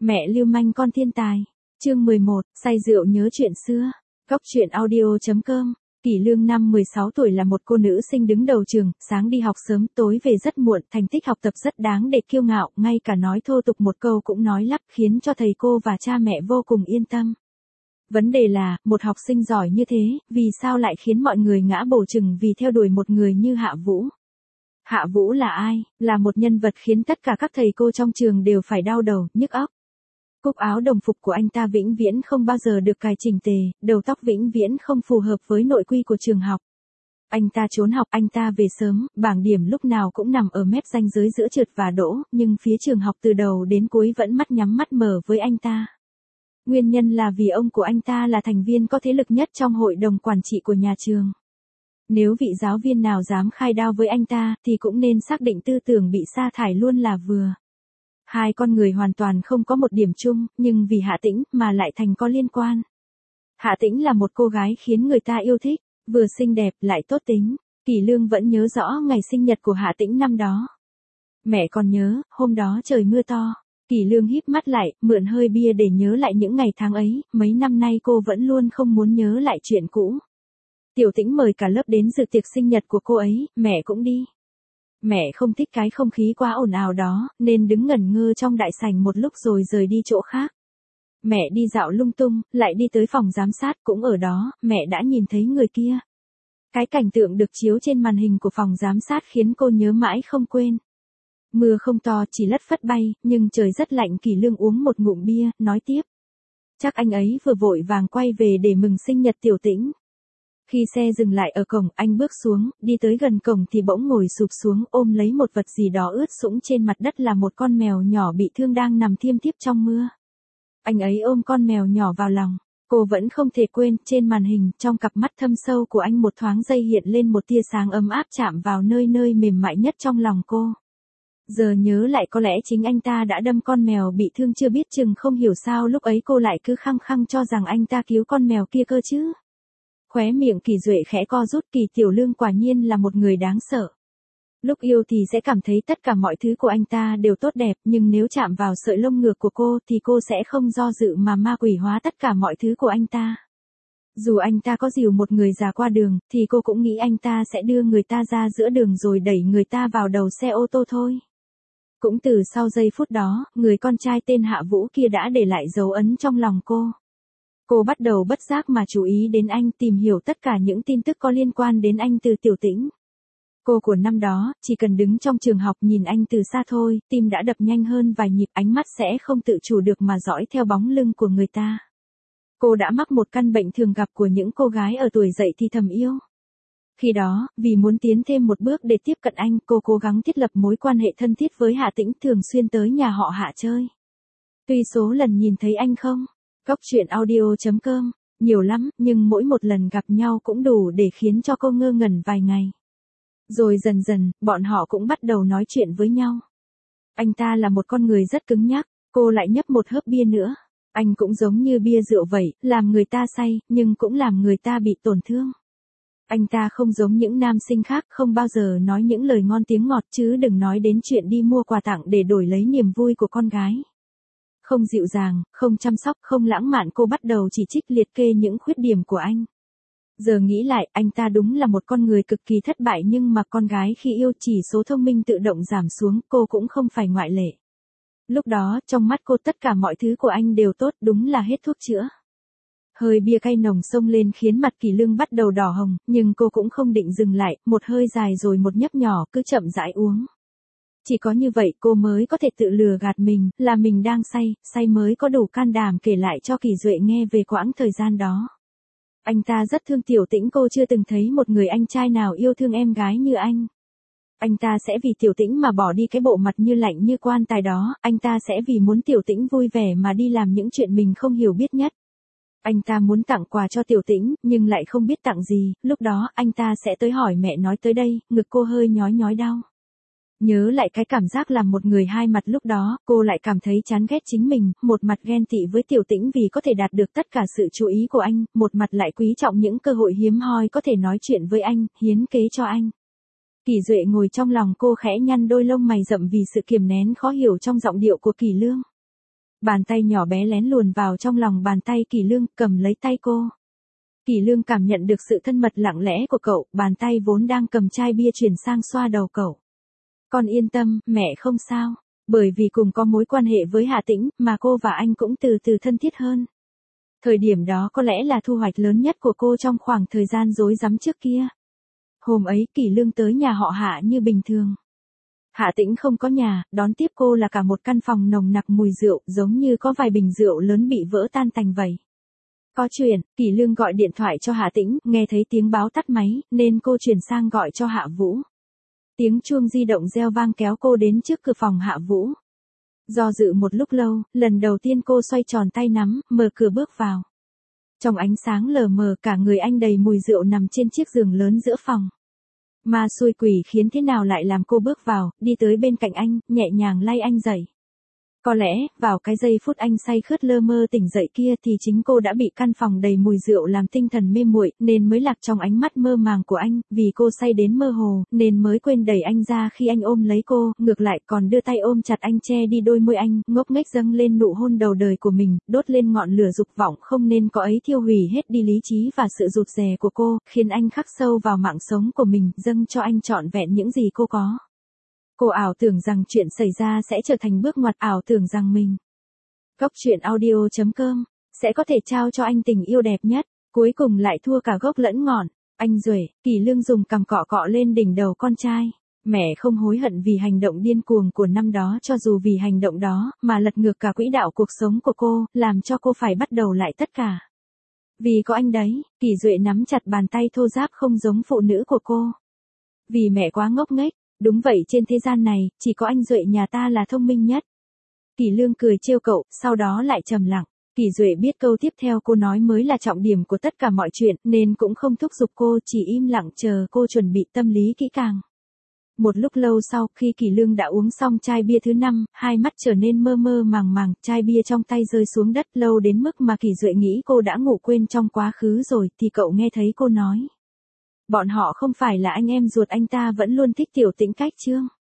Mẹ lưu manh con thiên tài. Chương 11, say rượu nhớ chuyện xưa. Góc truyện audio.com. Kỷ Lương năm 16 tuổi là một cô nữ sinh đứng đầu trường, sáng đi học sớm, tối về rất muộn, thành tích học tập rất đáng để kiêu ngạo, ngay cả nói thô tục một câu cũng nói lắp, khiến cho thầy cô và cha mẹ vô cùng yên tâm. Vấn đề là, một học sinh giỏi như thế, vì sao lại khiến mọi người ngã bổ chừng vì theo đuổi một người như Hạ Vũ? Hạ Vũ là ai? Là một nhân vật khiến tất cả các thầy cô trong trường đều phải đau đầu, nhức óc. Cúc áo đồng phục của anh ta vĩnh viễn không bao giờ được cài chỉnh tề, đầu tóc vĩnh viễn không phù hợp với nội quy của trường học. Anh ta trốn học, anh ta về sớm, bảng điểm lúc nào cũng nằm ở mép ranh giới giữa trượt và đỗ, nhưng phía trường học từ đầu đến cuối vẫn mắt nhắm mắt mở với anh ta. Nguyên nhân là vì ông của anh ta là thành viên có thế lực nhất trong hội đồng quản trị của nhà trường. Nếu vị giáo viên nào dám khai đao với anh ta thì cũng nên xác định tư tưởng bị sa thải luôn là vừa. Hai con người hoàn toàn không có một điểm chung, nhưng vì Hạ Tĩnh mà lại thành có liên quan. Hạ Tĩnh là một cô gái khiến người ta yêu thích, vừa xinh đẹp lại tốt tính. Kỷ Lương vẫn nhớ rõ ngày sinh nhật của Hạ Tĩnh năm đó. Mẹ còn nhớ, hôm đó trời mưa to. Kỷ Lương híp mắt lại, mượn hơi bia để nhớ lại những ngày tháng ấy, mấy năm nay cô vẫn luôn không muốn nhớ lại chuyện cũ. Tiểu Tĩnh mời cả lớp đến dự tiệc sinh nhật của cô ấy, mẹ cũng đi. Mẹ không thích cái không khí quá ồn ào đó, nên đứng ngẩn ngơ trong đại sảnh một lúc rồi rời đi chỗ khác. Mẹ đi dạo lung tung, lại đi tới phòng giám sát, cũng ở đó, mẹ đã nhìn thấy người kia. Cái cảnh tượng được chiếu trên màn hình của phòng giám sát khiến cô nhớ mãi không quên. Mưa không to, chỉ lất phất bay, nhưng trời rất lạnh. Kỷ Lương uống một ngụm bia, nói tiếp. Chắc anh ấy vừa vội vàng quay về để mừng sinh nhật Tiểu Tĩnh. Khi xe dừng lại ở cổng, anh bước xuống, đi tới gần cổng thì bỗng ngồi sụp xuống ôm lấy một vật gì đó ướt sũng trên mặt đất là một con mèo nhỏ bị thương đang nằm thiêm thiếp trong mưa. Anh ấy ôm con mèo nhỏ vào lòng. Cô vẫn không thể quên, trên màn hình, trong cặp mắt thâm sâu của anh một thoáng giây hiện lên một tia sáng ấm áp chạm vào nơi mềm mại nhất trong lòng cô. Giờ nhớ lại có lẽ chính anh ta đã đâm con mèo bị thương, chưa biết chừng không hiểu sao lúc ấy cô lại cứ khăng khăng cho rằng anh ta cứu con mèo kia cơ chứ. Khóe miệng Kỳ Duệ khẽ co rút. Kỳ Tiểu Lương quả nhiên là một người đáng sợ. Lúc yêu thì sẽ cảm thấy tất cả mọi thứ của anh ta đều tốt đẹp, nhưng nếu chạm vào sợi lông ngược của cô thì cô sẽ không do dự mà ma quỷ hóa tất cả mọi thứ của anh ta. Dù anh ta có dìu một người già qua đường, thì cô cũng nghĩ anh ta sẽ đưa người ta ra giữa đường rồi đẩy người ta vào đầu xe ô tô thôi. Cũng từ sau giây phút đó, người con trai tên Hạ Vũ kia đã để lại dấu ấn trong lòng cô. Cô bắt đầu bất giác mà chú ý đến anh, tìm hiểu tất cả những tin tức có liên quan đến anh từ Tiểu Tĩnh. Cô của năm đó, chỉ cần đứng trong trường học nhìn anh từ xa thôi, tim đã đập nhanh hơn vài nhịp, ánh mắt sẽ không tự chủ được mà dõi theo bóng lưng của người ta. Cô đã mắc một căn bệnh thường gặp của những cô gái ở tuổi dậy thì thầm yêu. Khi đó, vì muốn tiến thêm một bước để tiếp cận anh, cô cố gắng thiết lập mối quan hệ thân thiết với Hạ Tĩnh, thường xuyên tới nhà họ Hạ chơi. Tuy số lần nhìn thấy anh không, góc truyện audio.com, nhiều lắm, nhưng mỗi một lần gặp nhau cũng đủ để khiến cho cô ngơ ngẩn vài ngày. Rồi dần dần, bọn họ cũng bắt đầu nói chuyện với nhau. Anh ta là một con người rất cứng nhắc, cô lại nhấp một hớp bia nữa. Anh cũng giống như bia rượu vậy, làm người ta say, nhưng cũng làm người ta bị tổn thương. Anh ta không giống những nam sinh khác, không bao giờ nói những lời ngon tiếng ngọt, chứ đừng nói đến chuyện đi mua quà tặng để đổi lấy niềm vui của con gái. Không dịu dàng, không chăm sóc, không lãng mạn. Cô bắt đầu chỉ trích liệt kê những khuyết điểm của anh. Giờ nghĩ lại, anh ta đúng là một con người cực kỳ thất bại, nhưng mà con gái khi yêu chỉ số thông minh tự động giảm xuống, cô cũng không phải ngoại lệ. Lúc đó, trong mắt cô tất cả mọi thứ của anh đều tốt, đúng là hết thuốc chữa. Hơi bia cay nồng xông lên khiến mặt Kỳ Lương bắt đầu đỏ hồng, nhưng cô cũng không định dừng lại, một hơi dài rồi một nhấp nhỏ, cứ chậm rãi uống. Chỉ có như vậy cô mới có thể tự lừa gạt mình, là mình đang say mới có đủ can đảm kể lại cho Kỳ Duệ nghe về quãng thời gian đó. Anh ta rất thương Tiểu Tĩnh, cô chưa từng thấy một người anh trai nào yêu thương em gái như anh. Anh ta sẽ vì Tiểu Tĩnh mà bỏ đi cái bộ mặt như lạnh như quan tài đó, anh ta sẽ vì muốn Tiểu Tĩnh vui vẻ mà đi làm những chuyện mình không hiểu biết nhất. Anh ta muốn tặng quà cho Tiểu Tĩnh, nhưng lại không biết tặng gì, lúc đó anh ta sẽ tới hỏi mẹ. Nói tới đây, ngực cô hơi nhói đau. Nhớ lại cái cảm giác làm một người hai mặt lúc đó, cô lại cảm thấy chán ghét chính mình, một mặt ghen tị với Tiểu Tĩnh vì có thể đạt được tất cả sự chú ý của anh, một mặt lại quý trọng những cơ hội hiếm hoi có thể nói chuyện với anh, hiến kế cho anh. Kỳ Duệ ngồi trong lòng cô khẽ nhăn đôi lông mày rậm vì sự kiềm nén khó hiểu trong giọng điệu của Kỳ Lương. Bàn tay nhỏ bé lén luồn vào trong lòng bàn tay Kỷ Lương, cầm lấy tay cô. Kỷ Lương cảm nhận được sự thân mật lặng lẽ của cậu, bàn tay vốn đang cầm chai bia chuyển sang xoa đầu cậu. Con yên tâm, mẹ không sao. Bởi vì cùng có mối quan hệ với Hạ Tĩnh, mà cô và anh cũng từ từ thân thiết hơn. Thời điểm đó có lẽ là thu hoạch lớn nhất của cô trong khoảng thời gian rối rắm trước kia. Hôm ấy Kỷ Lương tới nhà họ Hạ như bình thường. Hạ Tĩnh không có nhà, đón tiếp cô là cả một căn phòng nồng nặc mùi rượu, giống như có vài bình rượu lớn bị vỡ tan tành vậy. Có chuyện, Kỷ Lương gọi điện thoại cho Hạ Tĩnh, nghe thấy tiếng báo tắt máy, nên cô chuyển sang gọi cho Hạ Vũ. Tiếng chuông di động reo vang kéo cô đến trước cửa phòng Hạ Vũ. Do dự một lúc lâu, lần đầu tiên cô xoay tròn tay nắm, mở cửa bước vào. Trong ánh sáng lờ mờ cả người anh đầy mùi rượu nằm trên chiếc giường lớn giữa phòng. Ma xui quỷ khiến thế nào lại làm cô bước vào, đi tới bên cạnh anh, nhẹ nhàng lay anh dậy. Có lẽ, vào cái giây phút anh say khướt lơ mơ tỉnh dậy kia thì chính cô đã bị căn phòng đầy mùi rượu làm tinh thần mê muội, nên mới lạc trong ánh mắt mơ màng của anh, vì cô say đến mơ hồ, nên mới quên đẩy anh ra khi anh ôm lấy cô, ngược lại còn đưa tay ôm chặt anh che đi đôi môi anh, ngốc nghếch dâng lên nụ hôn đầu đời của mình, đốt lên ngọn lửa dục vọng không nên có ấy thiêu hủy hết đi lý trí và sự rụt rè của cô, khiến anh khắc sâu vào mạng sống của mình, dâng cho anh trọn vẹn những gì cô có. Cô ảo tưởng rằng chuyện xảy ra sẽ trở thành bước ngoặt, ảo tưởng rằng mình. Góc truyện audio.com sẽ có thể trao cho anh tình yêu đẹp nhất, cuối cùng lại thua cả gốc lẫn ngọn. Anh Duệ, Kỷ Lương dùng cằm cọ cọ lên đỉnh đầu con trai. Mẹ không hối hận vì hành động điên cuồng của năm đó, cho dù vì hành động đó mà lật ngược cả quỹ đạo cuộc sống của cô, làm cho cô phải bắt đầu lại tất cả. Vì có anh đấy, Kỷ Duệ nắm chặt bàn tay thô ráp không giống phụ nữ của cô. Vì mẹ quá ngốc nghếch. Đúng vậy, trên thế gian này, chỉ có anh Duệ nhà ta là thông minh nhất. Kỷ Lương cười trêu cậu, sau đó lại trầm lặng. Kỷ Duệ biết câu tiếp theo cô nói mới là trọng điểm của tất cả mọi chuyện, nên cũng không thúc giục cô, chỉ im lặng chờ cô chuẩn bị tâm lý kỹ càng. Một lúc lâu sau, khi Kỷ Lương đã uống xong chai bia thứ 5, hai mắt trở nên mơ mơ màng màng, chai bia trong tay rơi xuống đất lâu đến mức mà Kỷ Duệ nghĩ cô đã ngủ quên trong quá khứ rồi, thì cậu nghe thấy cô nói. Bọn họ không phải là anh em ruột anh ta vẫn luôn thích Tiểu Tĩnh cách Trương.